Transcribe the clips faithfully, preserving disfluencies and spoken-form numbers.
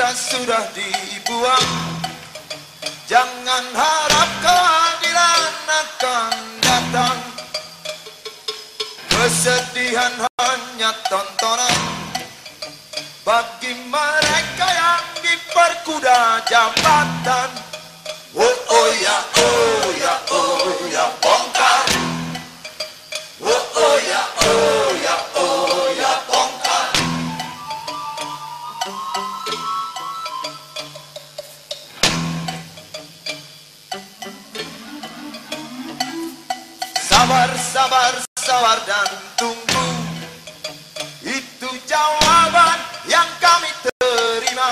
cinta sudah dibuang. Jangan harap kehadiran akan datang. Kesedihan hanya tontonan bagi mereka yang diperkuda jabatan. Oh oh ya, oh ya, oh ya, bongkar. Oh oh ya, oh ya, oh ya, bongkar. Sabar, sabar, sabar dan tunggu. Itu jawaban yang kami terima.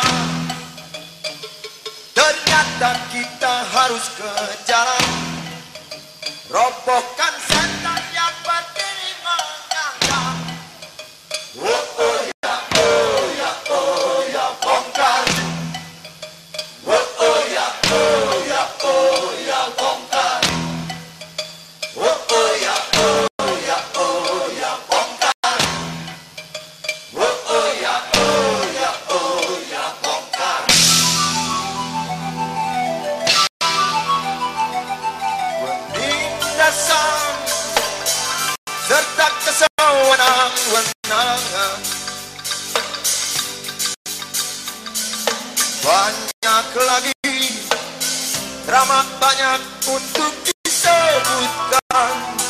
Ternyata kita harus ke jalan, robohkan setan yang berdiri mengangkat. Oh oh ya, oh ya, oh ya, bongkar. Oh oh ya, oh ya, oh ya, bongkar. Oh oh ya, oh ya, oh ya, bongkar. Oh oh ya, oh ya, oh ya, bongkar. Penindasan serta kesewenang-wenangan banyak lagi, teramat banyak untuk disebutkan.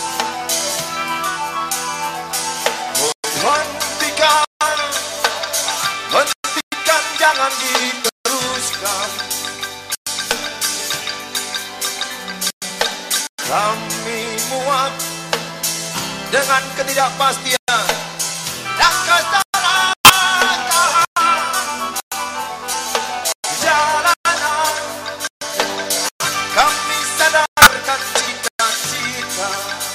Hentikan, hentikan, jangan diteruskan. Kami muak dengan ketidakpastian dan kesalahan jalanan. Kami sadarkan cita-cita,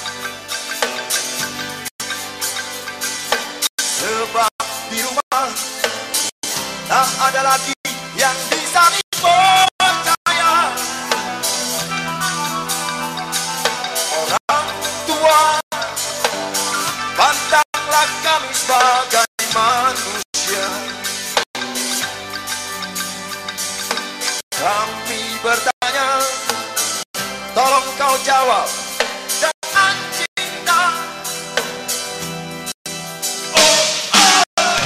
sebab di rumah tak ada lagi yang bisa dipercaya. Orang tua, pandanglah kami sebagai manusia. Kami bertanya, tolong kau jawab dengan cinta. Oh, oh.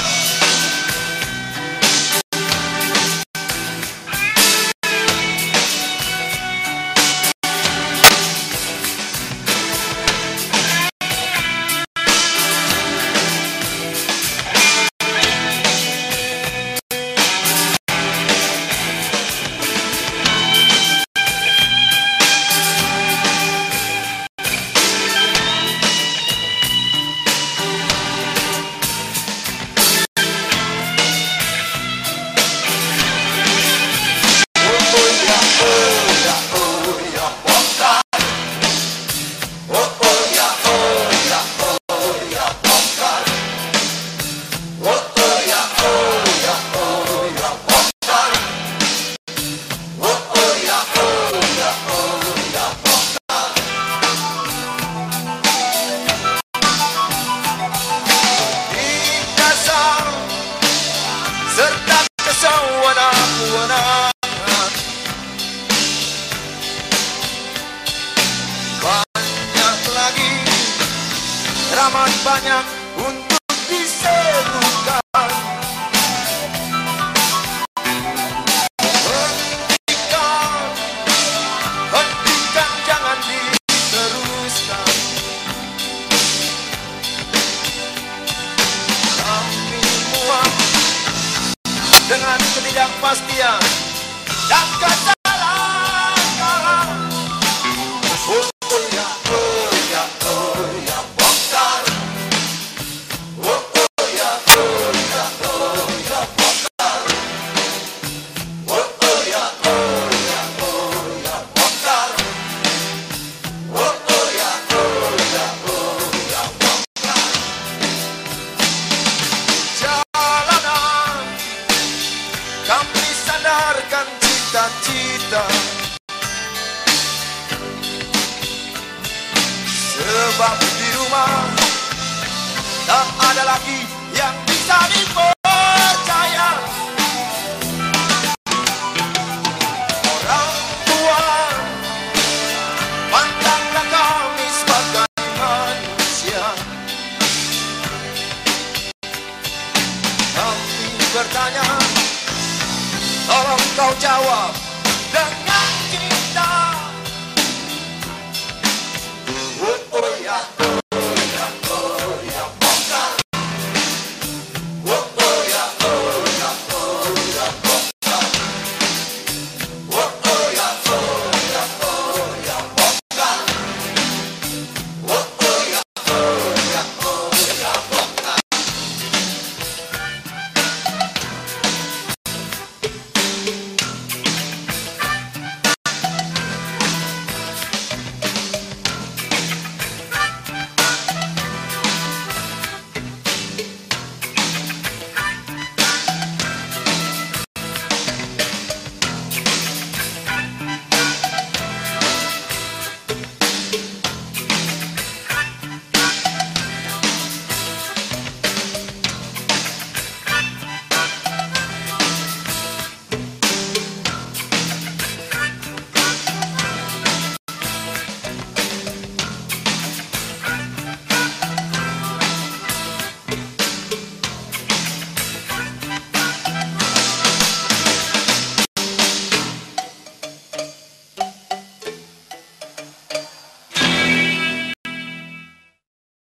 Serta kesewenang-wenangan banyak lagi, teramat banyak untuk disebutkan. Hentikan, hentikan, jangan diteruskan. Kami muak dengan ketidakpastian dan kesalahan. Oh ya, oh ya, oh ya, bongkar. Oh oh ya, oh ya, oh ya, bongkar. Oh oh ya, oh ya, oh ya, bongkar. Oh oh ya, oh ya, oh ya, bongkar. Jalanan kami sandarkan cita-cita, sebab di rumah tak ada lagi yang bisa dipercaya. jawab.